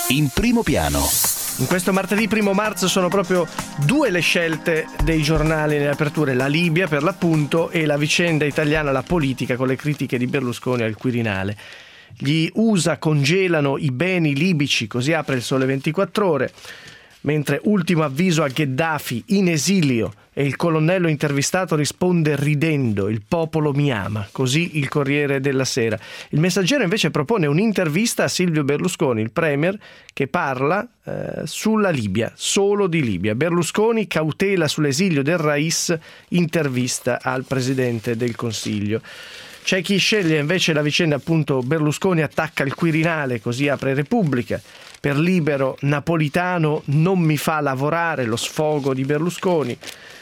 In primo piano. In questo martedì 1 marzo sono proprio due le scelte dei giornali nelle aperture: la Libia per l'appunto e la vicenda italiana, la politica, con le critiche di Berlusconi al Quirinale. Gli USA congelano i beni libici, così apre il Sole 24 Ore, mentre ultimo avviso a Gheddafi in esilio e il colonnello intervistato risponde ridendo: il popolo mi ama, così il Corriere della Sera. Il Messaggero invece propone un'intervista a Silvio Berlusconi, il premier, che parla sulla Libia, solo di Libia. Berlusconi, cautela sull'esilio del Rais, intervista al Presidente del Consiglio. C'è chi sceglie invece la vicenda, appunto, Berlusconi attacca il Quirinale, così apre Repubblica. Per Libero, Napolitano non mi fa lavorare, lo sfogo di Berlusconi.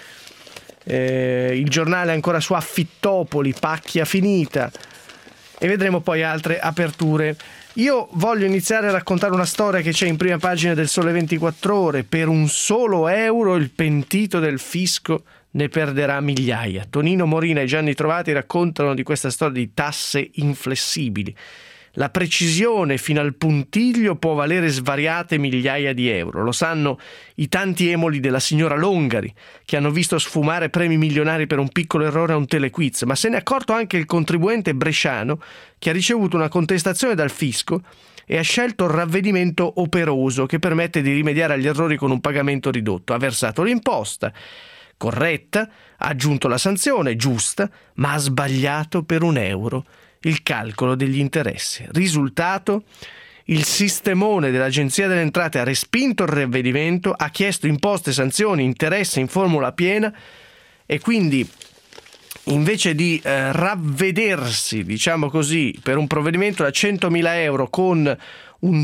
Il giornale ancora su Affittopoli, pacchia finita, e vedremo poi altre aperture. Io voglio iniziare a raccontare una storia che c'è in prima pagina del Sole 24 Ore. Per un solo euro il pentito del fisco ne perderà migliaia. Tonino Morina e Gianni Trovati raccontano di questa storia di tasse inflessibili. La precisione fino al puntiglio può valere svariate migliaia di euro. Lo sanno i tanti emoli della signora Longari, che hanno visto sfumare premi milionari per un piccolo errore a un telequiz, ma se ne è accorto anche il contribuente bresciano, che ha ricevuto una contestazione dal fisco e ha scelto il ravvedimento operoso che permette di rimediare agli errori con un pagamento ridotto. Ha versato l'imposta corretta, ha aggiunto la sanzione giusta, ma ha sbagliato per €1 il calcolo degli interessi. Risultato: il sistemone dell'Agenzia delle Entrate ha respinto il ravvedimento, ha chiesto imposte, sanzioni, interessi in formula piena, e quindi invece di ravvedersi, diciamo così, per un provvedimento da €100.000 con un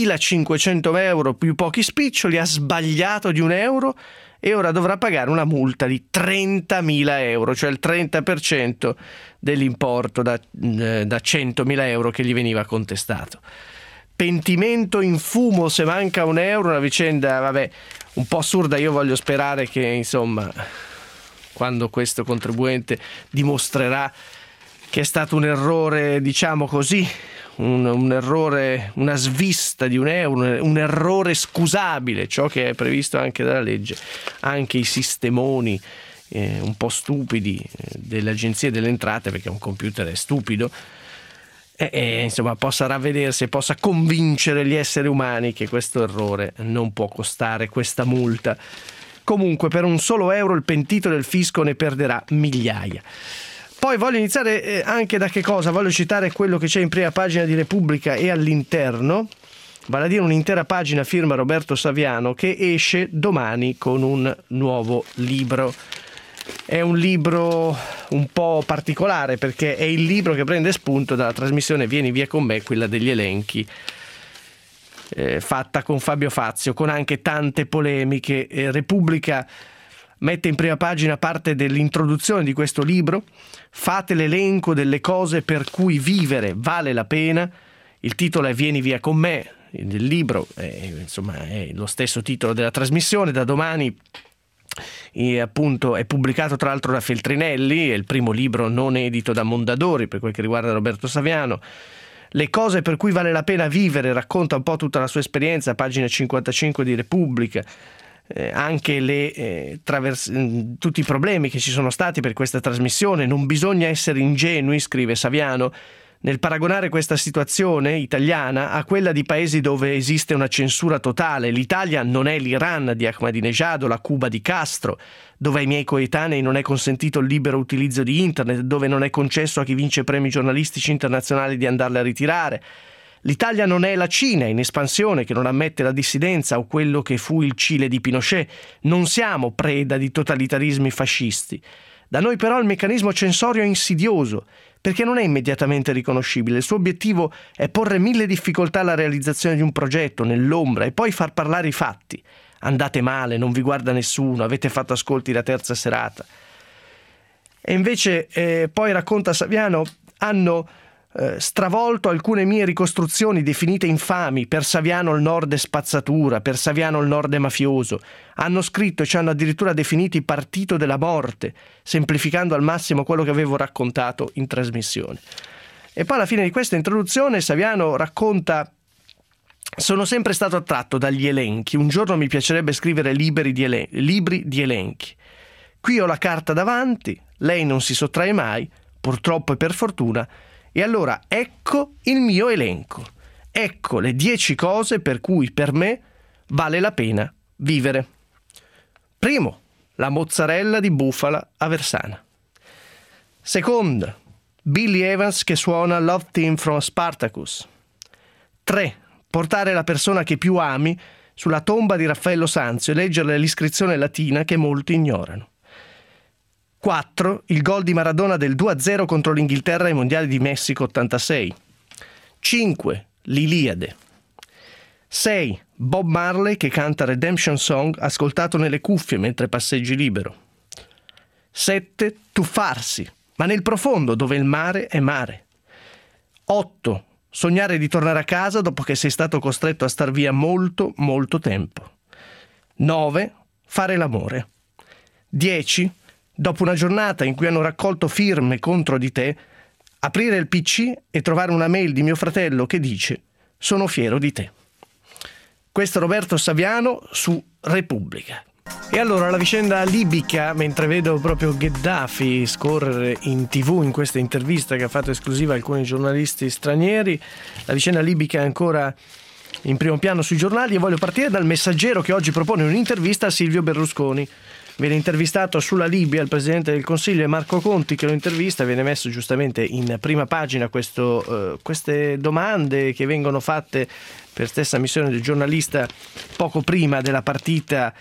€2.500 più pochi spiccioli, ha sbagliato di €1 e ora dovrà pagare una multa di €30.000, cioè il 30% dell'importo da €100.000 che gli veniva contestato. Pentimento in fumo se manca €1, una vicenda un po' assurda. Io voglio sperare che, insomma, quando questo contribuente dimostrerà che è stato un errore, diciamo così, un errore, una svista di €1, un errore scusabile, ciò che è previsto anche dalla legge, anche i sistemoni un po' stupidi delle agenzie delle entrate, perché un computer è stupido, insomma, possa ravvedersi e possa convincere gli esseri umani che questo errore non può costare questa multa. Comunque, per un solo euro il pentito del fisco ne perderà migliaia. Poi voglio iniziare anche da che cosa? Voglio citare quello che c'è in prima pagina di Repubblica e all'interno, vale a dire un'intera pagina firma Roberto Saviano, che esce domani con un nuovo libro. È un libro un po' particolare perché è il libro che prende spunto dalla trasmissione Vieni via con me, quella degli elenchi, fatta con Fabio Fazio, con anche tante polemiche. Repubblica mette in prima pagina parte dell'introduzione di questo libro: fate l'elenco delle cose per cui vivere vale la pena. Il titolo è Vieni via con me, il libro insomma è lo stesso titolo della trasmissione. Da domani appunto è pubblicato tra l'altro da Feltrinelli, è il primo libro non edito da Mondadori per quel che riguarda Roberto Saviano. Le cose per cui vale la pena vivere, racconta un po' tutta la sua esperienza, pagina 55 di Repubblica. Anche tutti i problemi che ci sono stati per questa trasmissione. Non bisogna essere ingenui, scrive Saviano, nel paragonare questa situazione italiana a quella di paesi dove esiste una censura totale. L'Italia non è l'Iran di Ahmadinejad o la Cuba di Castro, dove ai miei coetanei non è consentito il libero utilizzo di internet, dove non è concesso a chi vince premi giornalistici internazionali di andarle a ritirare. L'Italia non è la Cina in espansione, che non ammette la dissidenza, o quello che fu il Cile di Pinochet. Non siamo preda di totalitarismi fascisti. Da noi però il meccanismo censorio è insidioso, perché non è immediatamente riconoscibile. Il suo obiettivo è porre 1000 difficoltà alla realizzazione di un progetto nell'ombra e poi far parlare i fatti. Andate male, non vi guarda nessuno, avete fatto ascolti la terza serata. E invece poi racconta Saviano, hanno stravolto alcune mie ricostruzioni definite infami. Per Saviano il nord è spazzatura, per Saviano il nord è mafioso. Hanno scritto e ci hanno addirittura definiti partito della morte, semplificando al massimo quello che avevo raccontato in trasmissione. E poi alla fine di questa introduzione Saviano racconta Sono sempre stato attratto dagli elenchi. Un giorno mi piacerebbe scrivere libri di elenchi. Qui ho la carta davanti, lei non si sottrae mai, purtroppo e per fortuna, e allora ecco il mio elenco. Ecco le 10 cose per cui per me vale la pena vivere. Primo, la mozzarella di bufala a Versana. Secondo, Billy Evans che suona Love Theme from Spartacus. 3. Portare la persona che più ami sulla tomba di Raffaello Sanzio e leggere l'iscrizione latina che molti ignorano. 4. Il gol di Maradona del 2-0 contro l'Inghilterra ai Mondiali di Messico 86. 5. L'Iliade. 6. Bob Marley che canta Redemption Song ascoltato nelle cuffie mentre passeggi libero. 7. Tuffarsi, ma nel profondo dove il mare è mare. 8. Sognare di tornare a casa dopo che sei stato costretto a star via molto, molto tempo. 9. Fare l'amore. 10. Dopo una giornata in cui hanno raccolto firme contro di te, aprire il PC e trovare una mail di mio fratello che dice «Sono fiero di te». Questo è Roberto Saviano su Repubblica. E allora la vicenda libica, mentre vedo proprio Gheddafi scorrere in TV in questa intervista che ha fatto esclusiva a alcuni giornalisti stranieri, la vicenda libica è ancora in primo piano sui giornali e voglio partire dal Messaggero che oggi propone un'intervista a Silvio Berlusconi. Viene intervistato sulla Libia il Presidente del Consiglio e Marco Conti che lo intervista, viene messo giustamente in prima pagina queste domande che vengono fatte per stessa missione del giornalista poco prima della partita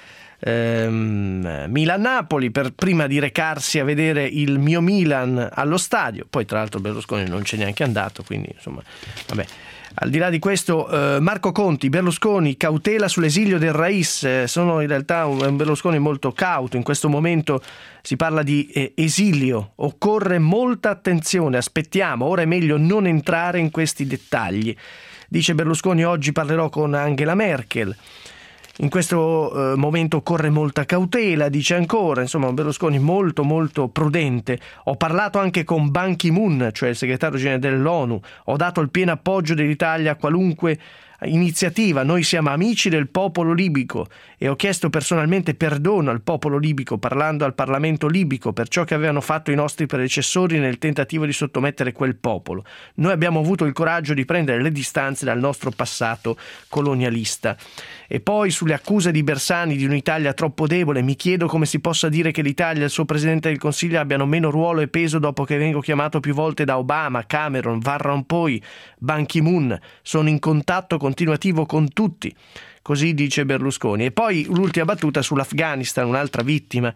Milan-Napoli, per prima di recarsi a vedere il mio Milan allo stadio. Poi tra l'altro Berlusconi non c'è neanche andato, quindi insomma vabbè. Al di là di questo, Marco Conti, Berlusconi, cautela sull'esilio del Rais. Sono in realtà un Berlusconi molto cauto. In questo momento si parla di esilio. Occorre molta attenzione, aspettiamo. Ora è meglio non entrare in questi dettagli. Dice Berlusconi, oggi parlerò con Angela Merkel. In questo momento occorre molta cautela, dice ancora, insomma un Berlusconi molto molto prudente. Ho parlato anche con Ban Ki-moon, cioè il segretario generale dell'ONU, ho dato il pieno appoggio dell'Italia a qualunque iniziativa, noi siamo amici del popolo libico e ho chiesto personalmente perdono al popolo libico parlando al Parlamento libico per ciò che avevano fatto i nostri predecessori nel tentativo di sottomettere quel popolo. Noi abbiamo avuto il coraggio di prendere le distanze dal nostro passato colonialista. E poi sulle accuse di Bersani di un'Italia troppo debole mi chiedo come si possa dire che l'Italia e il suo Presidente del Consiglio abbiano meno ruolo e peso dopo che vengo chiamato più volte da Obama, Cameron, Van Rompuy, Ban Ki-moon. Sono in contatto continuativo con tutti. Così dice Berlusconi. E poi l'ultima battuta sull'Afghanistan, un'altra vittima.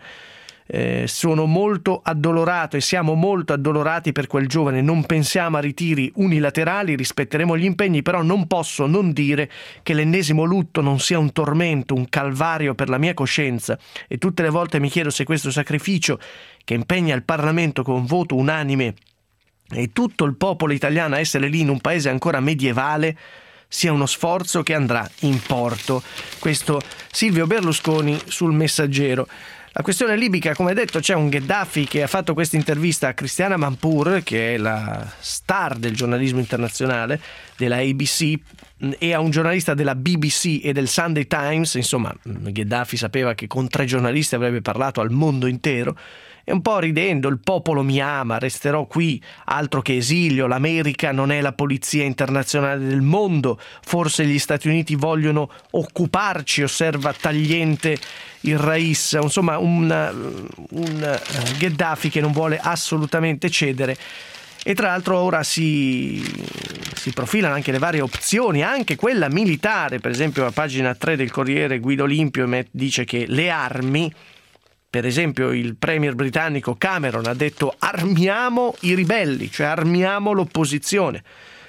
Sono molto addolorato e siamo molto addolorati per quel giovane, non pensiamo a ritiri unilaterali, rispetteremo gli impegni, però non posso non dire che l'ennesimo lutto non sia un tormento, un calvario per la mia coscienza e tutte le volte mi chiedo se questo sacrificio che impegna il Parlamento con voto unanime e tutto il popolo italiano a essere lì in un paese ancora medievale sia uno sforzo che andrà in porto. Questo Silvio Berlusconi sul Messaggero. La questione libica, come detto, c'è un Gheddafi che ha fatto questa intervista a Christiane Amanpour, che è la star del giornalismo internazionale, della ABC, e a un giornalista della BBC e del Sunday Times. Insomma, Gheddafi sapeva che con 3 giornalisti avrebbe parlato al mondo intero. E un po' ridendo, il popolo mi ama, resterò qui, altro che esilio, l'America non è la polizia internazionale del mondo, forse gli Stati Uniti vogliono occuparci, osserva tagliente il Rais, insomma un Gheddafi che non vuole assolutamente cedere. E tra l'altro ora si profilano anche le varie opzioni, anche quella militare, per esempio a pagina 3 del Corriere Guido Limpio dice che le armi, per esempio il premier britannico Cameron ha detto armiamo i ribelli, cioè armiamo l'opposizione.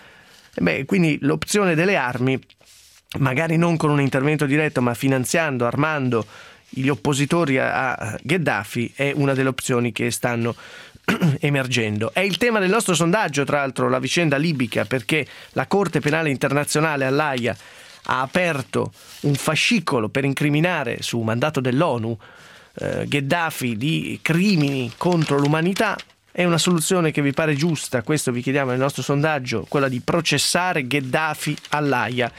Quindi l'opzione delle armi, magari non con un intervento diretto, ma finanziando, armando gli oppositori a Gheddafi, è una delle opzioni che stanno emergendo. È il tema del nostro sondaggio, tra l'altro, la vicenda libica, perché la Corte Penale Internazionale all'Aia ha aperto un fascicolo per incriminare su mandato dell'ONU Gheddafi di crimini contro l'umanità. È una soluzione che vi pare giusta? Questo vi chiediamo nel nostro sondaggio, quella di processare Gheddafi all'Aia.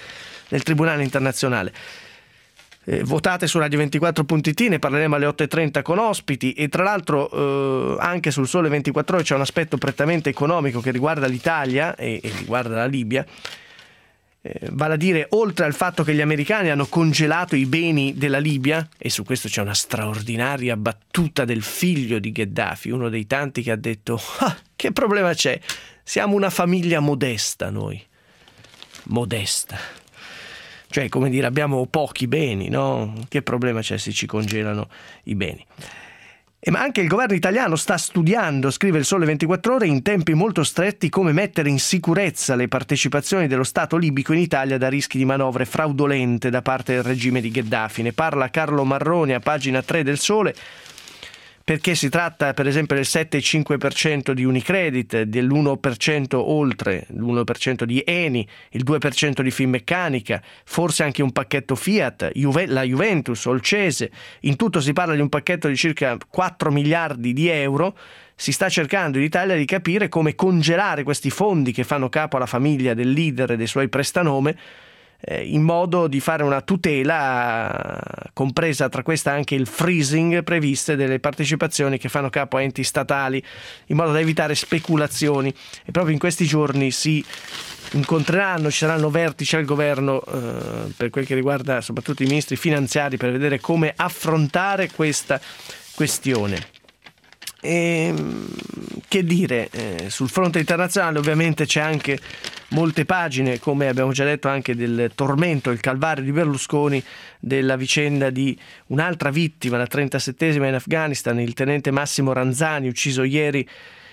nel Tribunale internazionale. Votate su Radio24.it, ne parleremo alle 8.30 con ospiti, e tra l'altro anche sul Sole 24 Ore c'è un aspetto prettamente economico che riguarda l'Italia e riguarda la Libia. Vale a dire, oltre al fatto che gli americani hanno congelato i beni della Libia, e su questo c'è una straordinaria battuta del figlio di Gheddafi, uno dei tanti che ha detto: che problema c'è? Siamo una famiglia modesta noi. Modesta. Cioè, come dire, abbiamo pochi beni, no? Che problema c'è se ci congelano i beni? Ma anche il governo italiano sta studiando, scrive il Sole 24 Ore, in tempi molto stretti come mettere in sicurezza le partecipazioni dello Stato libico in Italia da rischi di manovre fraudolente da parte del regime di Gheddafi. Ne parla Carlo Marroni a pagina 3 del Sole, perché si tratta per esempio del 7,5% di Unicredit, dell'1% oltre, l'1% di Eni, il 2% di Finmeccanica, forse anche un pacchetto Fiat, la Juventus, Olcese. In tutto si parla di un pacchetto di circa 4 miliardi di euro. Si sta cercando in Italia di capire come congelare questi fondi che fanno capo alla famiglia del leader e dei suoi prestanome, in modo di fare una tutela, compresa tra questa anche il freezing previste delle partecipazioni che fanno capo a enti statali, in modo da evitare speculazioni. E proprio in questi giorni si incontreranno, ci saranno vertici al governo per quel che riguarda soprattutto i ministri finanziari, per vedere come affrontare questa questione. E, che dire, sul fronte internazionale ovviamente c'è anche molte pagine, come abbiamo già detto, anche del tormento, il calvario di Berlusconi, della vicenda di un'altra vittima, la 37esima in Afghanistan, il tenente Massimo Ranzani, ucciso ieri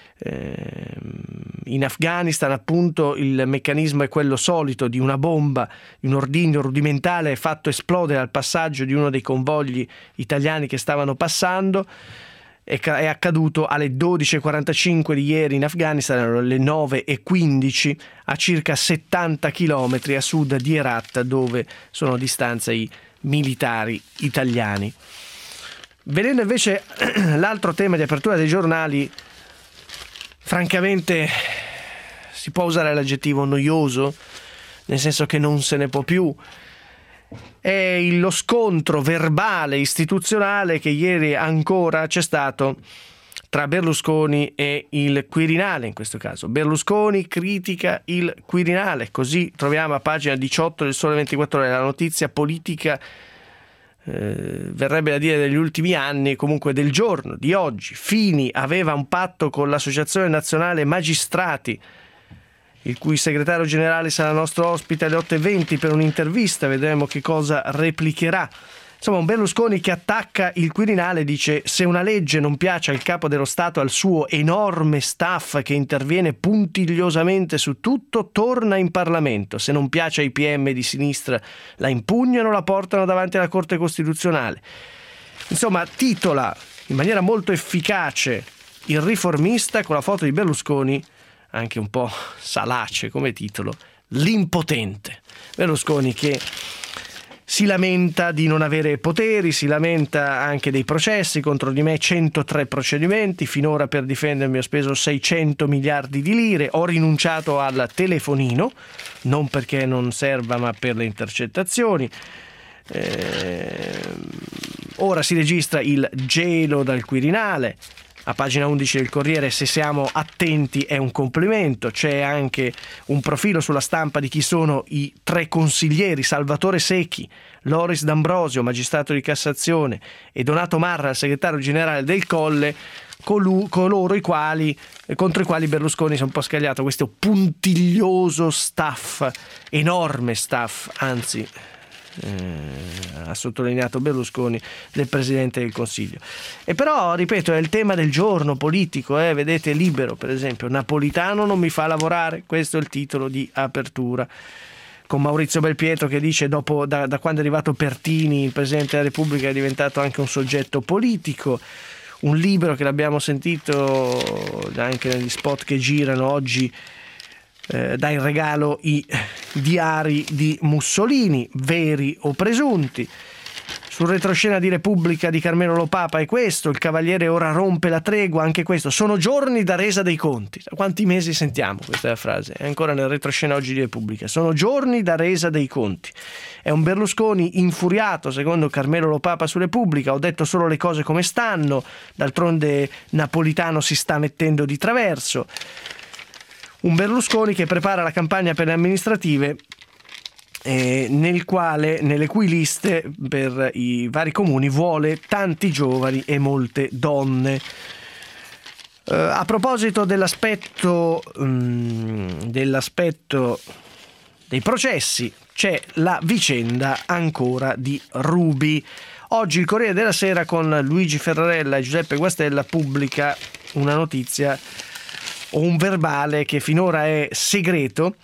in Afghanistan. Appunto, il meccanismo è quello solito di una bomba, un ordigno rudimentale fatto esplodere al passaggio di uno dei convogli italiani che stavano passando. È accaduto alle 12.45 di ieri in Afghanistan, erano le 9.15, a circa 70 chilometri a sud di Herat, dove sono a distanza i militari italiani. Venendo invece l'altro tema di apertura dei giornali, francamente si può usare l'aggettivo noioso, nel senso che non se ne può più. È lo scontro verbale istituzionale che ieri ancora c'è stato tra Berlusconi e il Quirinale. In questo caso Berlusconi critica il Quirinale, così troviamo a pagina 18 del Sole 24 Ore la notizia politica, verrebbe da dire degli ultimi anni, comunque del giorno, di oggi. Fini aveva un patto con l'Associazione Nazionale Magistrati, il cui segretario generale sarà nostro ospite alle 8.20 per un'intervista, vedremo che cosa replicherà. Insomma, un Berlusconi che attacca il Quirinale, dice: se una legge non piace al capo dello Stato, al suo enorme staff che interviene puntigliosamente su tutto, torna in Parlamento. Se non piace ai PM di sinistra, la impugnano, la portano davanti alla Corte Costituzionale. Insomma, titola in maniera molto efficace Il Riformista, con la foto di Berlusconi, anche un po' salace come titolo, l'impotente. Berlusconi che si lamenta di non avere poteri, si lamenta anche dei processi contro di me, 103 procedimenti, finora per difendermi ho speso 600 miliardi di lire, ho rinunciato al telefonino, non perché non serva ma per le intercettazioni. Ora si registra il gelo dal Quirinale. A pagina 11 del Corriere, se siamo attenti è un complimento. C'è anche un profilo sulla Stampa di chi sono i 3 consiglieri: Salvatore Secchi, Loris D'Ambrosio, magistrato di Cassazione, e Donato Marra, segretario generale del Colle, coloro contro i quali Berlusconi si è un po' scagliato. Questo puntiglioso staff, enorme staff, anzi ha sottolineato Berlusconi, del Presidente del Consiglio. E però, ripeto, è il tema del giorno politico, vedete Libero per esempio: Napolitano non mi fa lavorare, questo è il titolo di apertura, con Maurizio Belpietro che dice: da quando è arrivato Pertini il Presidente della Repubblica è diventato anche un soggetto politico. Un Libero che l'abbiamo sentito anche negli spot che girano oggi, dà in regalo i diari di Mussolini, veri o presunti. Sul retroscena di Repubblica di Carmelo Lopapa è questo: il Cavaliere ora rompe la tregua, anche questo. Sono giorni da resa dei conti. Da quanti mesi sentiamo questa frase? È ancora nel retroscena oggi di Repubblica. Sono giorni da resa dei conti. È un Berlusconi infuriato, secondo Carmelo Lopapa su Repubblica. Ho detto solo le cose come stanno, d'altronde Napolitano si sta mettendo di traverso. Un Berlusconi che prepara la campagna per le amministrative, nelle cui liste per i vari comuni vuole tanti giovani e molte donne. A proposito dell'aspetto dei processi, c'è la vicenda ancora di Ruby. Oggi il Corriere della Sera con Luigi Ferrarella e Giuseppe Guastella pubblica una notizia o un verbale che finora è segreto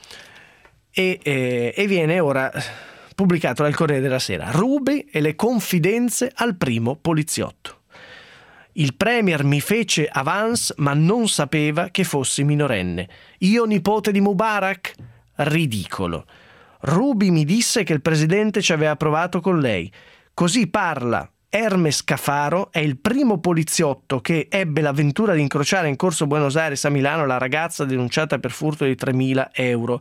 e viene ora pubblicato dal Corriere della Sera. Ruby e le confidenze al primo poliziotto. Il premier mi fece avance ma non sapeva che fossi minorenne. Io nipote di Mubarak? Ridicolo. Ruby mi disse che il presidente ci aveva provato con lei. Così parla Hermes Cafaro, è il primo poliziotto che ebbe l'avventura di incrociare in corso Buenos Aires a Milano la ragazza denunciata per furto di 3.000 euro.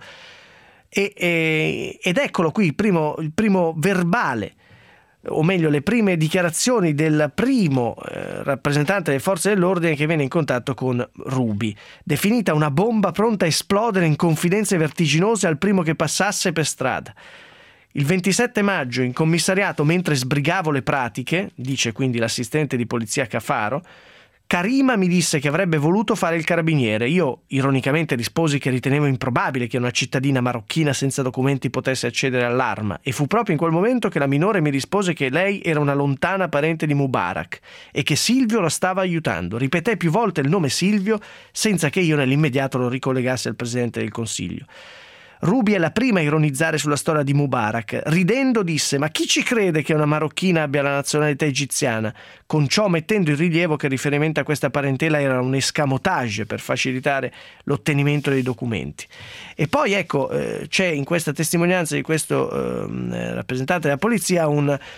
Ed eccolo qui il primo verbale, o meglio le prime dichiarazioni del primo rappresentante delle forze dell'ordine che viene in contatto con Ruby. Definita una bomba pronta a esplodere in confidenze vertiginose al primo che passasse per strada. Il 27 maggio in commissariato, mentre sbrigavo le pratiche, dice quindi l'assistente di polizia Cafaro, Karima mi disse che avrebbe voluto fare il carabiniere. Io ironicamente risposi che ritenevo improbabile che una cittadina marocchina senza documenti potesse accedere all'arma, e fu proprio in quel momento che la minore mi rispose che lei era una lontana parente di Mubarak e che Silvio la stava aiutando. Ripeté più volte il nome Silvio senza che io nell'immediato lo ricollegassi al Presidente del Consiglio. Ruby è la prima a ironizzare sulla storia di Mubarak. Ridendo disse: ma chi ci crede che una marocchina abbia la nazionalità egiziana? Con ciò mettendo in rilievo che il riferimento a questa parentela era un escamotage per facilitare l'ottenimento dei documenti. E poi ecco, c'è in questa testimonianza di questo rappresentante della polizia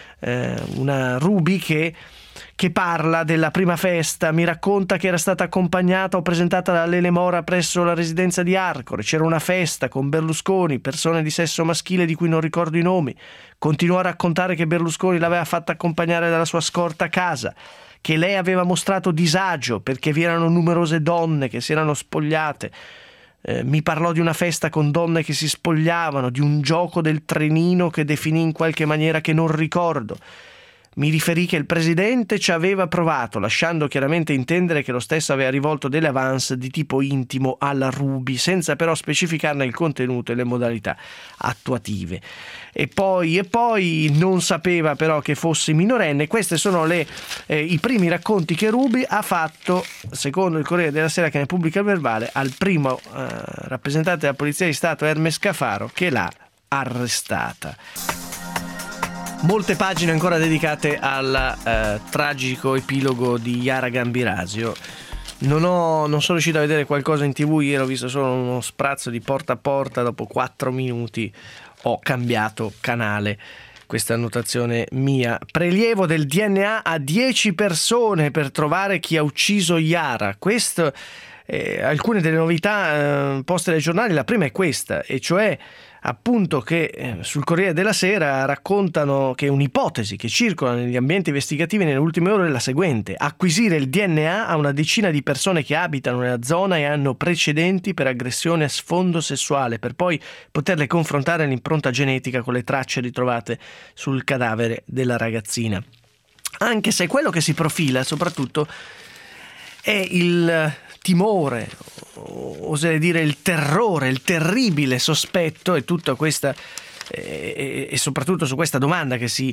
una Ruby che parla della prima festa. Mi racconta che era stata accompagnata o presentata da Lele Mora presso la residenza di Arcore. C'era una festa con Berlusconi, persone di sesso maschile di cui non ricordo i nomi. Continuò a raccontare che Berlusconi l'aveva fatta accompagnare dalla sua scorta a casa, che lei aveva mostrato disagio perché vi erano numerose donne che si erano spogliate. Mi parlò di una festa con donne che si spogliavano, di un gioco del trenino che definì in qualche maniera che non ricordo. Mi riferì che il presidente ci aveva provato, lasciando chiaramente intendere che lo stesso aveva rivolto delle avance di tipo intimo alla Ruby, senza però specificarne il contenuto e le modalità attuative. E poi non sapeva però che fossi minorenne. Questi sono i primi racconti che Ruby ha fatto, secondo il Corriere della Sera che ne pubblica il verbale, al primo rappresentante della Polizia di Stato, Hermes Cafaro, che l'ha arrestata. Molte pagine ancora dedicate al tragico epilogo di Yara Gambirasio. Non sono riuscito a vedere qualcosa in TV ieri, ho visto solo uno sprazzo di Porta a Porta. Dopo 4 minuti ho cambiato canale. Questa annotazione mia. Prelievo del DNA a 10 persone per trovare chi ha ucciso Yara. Questo, alcune delle novità poste dai giornali. La prima è questa, e cioè appunto che sul Corriere della Sera raccontano che un'ipotesi che circola negli ambienti investigativi nelle ultime ore è la seguente: acquisire il DNA a una decina di persone che abitano nella zona e hanno precedenti per aggressione a sfondo sessuale, per poi poterle confrontare all'impronta genetica con le tracce ritrovate sul cadavere della ragazzina. Anche se quello che si profila soprattutto è il timore, oserei dire il terrore, il terribile sospetto, e tutta questa e soprattutto su questa domanda che si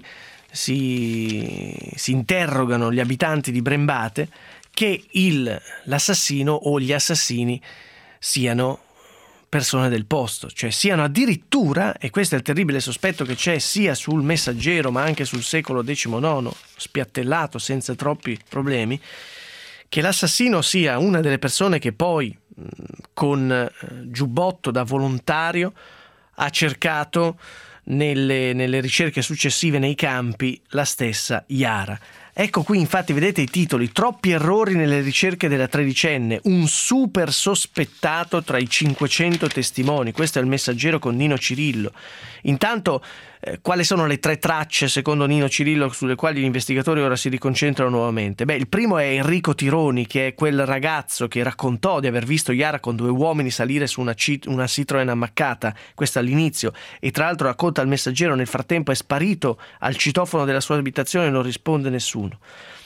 interrogano gli abitanti di Brembate, che l'assassino o gli assassini siano persone del posto, cioè siano addirittura, e questo è il terribile sospetto che c'è sia sul Messaggero ma anche sul Secolo XIX, spiattellato senza troppi problemi, che l'assassino sia una delle persone che poi con giubbotto da volontario ha cercato nelle ricerche successive nei campi la stessa Yara. Ecco qui infatti vedete i titoli: troppi errori nelle ricerche della tredicenne, un super sospettato tra i 500 testimoni. Questo è il Messaggero con Nino Cirillo. Intanto quali sono le 3 tracce secondo Nino Cirillo sulle quali gli investigatori ora si riconcentrano nuovamente? Il primo è Enrico Tironi, che è quel ragazzo che raccontò di aver visto Yara con 2 uomini salire su una Citroen ammaccata, questo all'inizio, e tra l'altro racconta al Messaggero nel frattempo è sparito al citofono della sua abitazione e non risponde nessuno.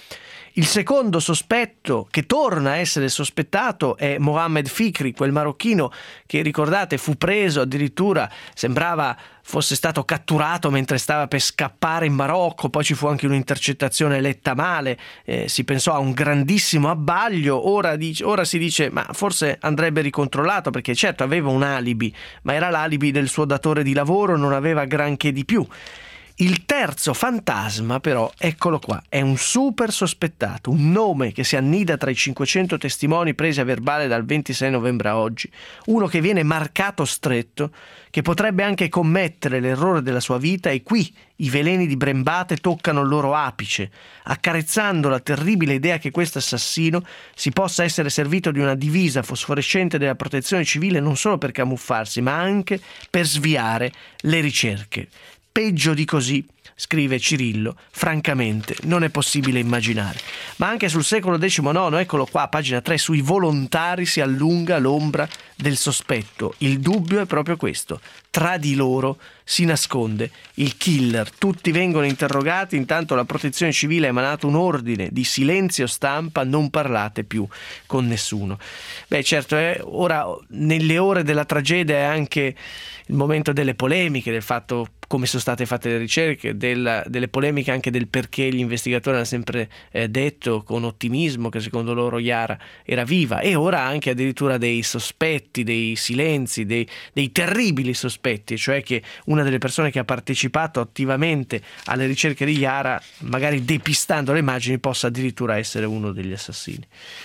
Il secondo sospetto, che torna a essere sospettato, è Mohammed Fikri, quel marocchino che, ricordate, fu preso, addirittura sembrava fosse stato catturato mentre stava per scappare in Marocco. Poi ci fu anche un'intercettazione letta male, si pensò a un grandissimo abbaglio. Ora si dice ma forse andrebbe ricontrollato, perché certo aveva un alibi, ma era l'alibi del suo datore di lavoro, non aveva granché di più. Il terzo fantasma però, eccolo qua, è un super sospettato, un nome che si annida tra i 500 testimoni presi a verbale dal 26 novembre a oggi, uno che viene marcato stretto, che potrebbe anche commettere l'errore della sua vita, e qui i veleni di Brembate toccano il loro apice, accarezzando la terribile idea che questo assassino si possa essere servito di una divisa fosforescente della protezione civile non solo per camuffarsi, ma anche per sviare le ricerche. Peggio di così, scrive Cirillo, francamente non è possibile immaginare. Ma anche sul secolo XIX, eccolo qua, pagina 3, sui volontari si allunga l'ombra del sospetto. Il dubbio è proprio questo: tra di loro si nasconde il killer. Tutti vengono interrogati, intanto la protezione civile ha emanato un ordine di silenzio stampa: non parlate più con nessuno. Certo, ora nelle ore della tragedia è anche il momento delle polemiche, del fatto come sono state fatte le ricerche, delle polemiche anche del perché gli investigatori hanno sempre detto con ottimismo che secondo loro Yara era viva, e ora anche addirittura dei sospetti, dei silenzi, dei terribili sospetti, cioè che una delle persone che ha partecipato attivamente alle ricerche di Yara, magari depistando le immagini, possa addirittura essere uno degli assassini,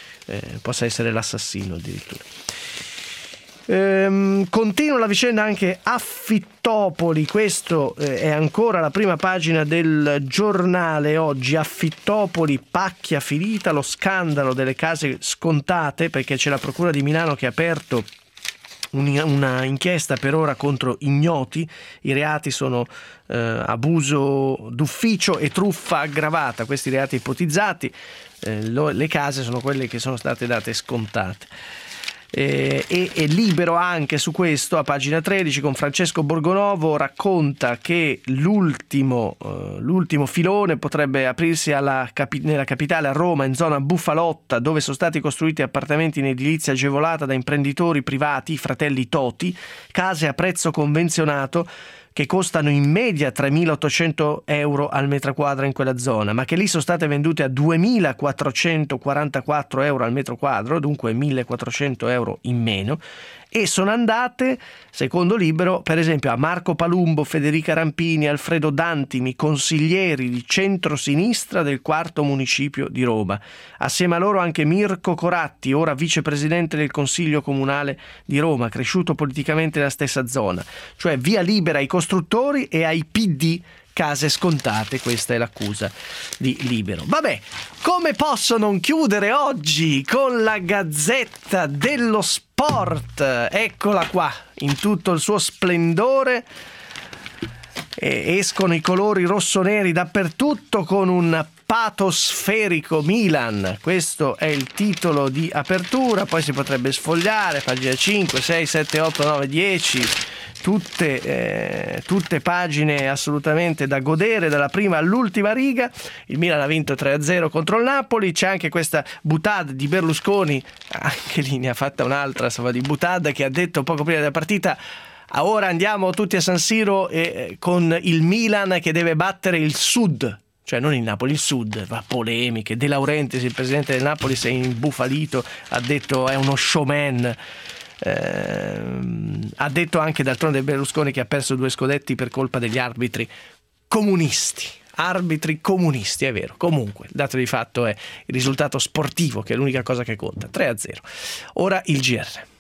possa essere l'assassino addirittura. Continua la vicenda anche a Fittopoli. Questo è ancora la prima pagina del giornale oggi. Affittopoli, pacchia finita, lo scandalo delle case scontate, perché c'è la procura di Milano che ha aperto una inchiesta per ora contro ignoti. I reati sono abuso d'ufficio e truffa aggravata, questi reati ipotizzati. Le case sono quelle che sono state date scontate. E Libero anche su questo, a pagina 13, con Francesco Borgonovo, racconta che l'ultimo filone potrebbe aprirsi nella capitale, a Roma, in zona Bufalotta, dove sono stati costruiti appartamenti in edilizia agevolata da imprenditori privati, i fratelli Toti, case a prezzo convenzionato che costano in media 3.800 euro al metro quadro in quella zona, ma che lì sono state vendute a 2.444 euro al metro quadro, dunque 1.400 euro in meno, e sono andate, secondo Libero, per esempio a Marco Palumbo, Federica Rampini, Alfredo Dantimi, consiglieri di centrosinistra del quarto municipio di Roma. Assieme a loro anche Mirko Coratti, ora vicepresidente del Consiglio Comunale di Roma, cresciuto politicamente nella stessa zona. Cioè via libera ai costruttori e ai PD, case scontate, questa è l'accusa di Libero. Vabbè, come posso non chiudere oggi con la Gazzetta dello Sport? Eccola qua, in tutto il suo splendore. Escono i colori rossoneri dappertutto con un patosferico Milan. Questo è il titolo di apertura, poi si potrebbe sfogliare, pagina 5, 6, 7, 8, 9, 10... Tutte pagine assolutamente da godere dalla prima all'ultima riga. Il Milan ha vinto 3-0 contro il Napoli. C'è anche questa boutade di Berlusconi, anche lì ne ha fatta un'altra, insomma, di boutade, che ha detto poco prima della partita: ora andiamo tutti a San Siro con il Milan che deve battere il Sud, cioè non il Napoli, il Sud. Va polemiche. De Laurentiis, il presidente del Napoli, si è imbufalito, ha detto è uno showman. Ha detto anche d'altronde Berlusconi che ha perso 2 scudetti per colpa degli arbitri comunisti, è vero. Comunque il dato di fatto è il risultato sportivo, che è l'unica cosa che conta. 3-0. Ora il GR.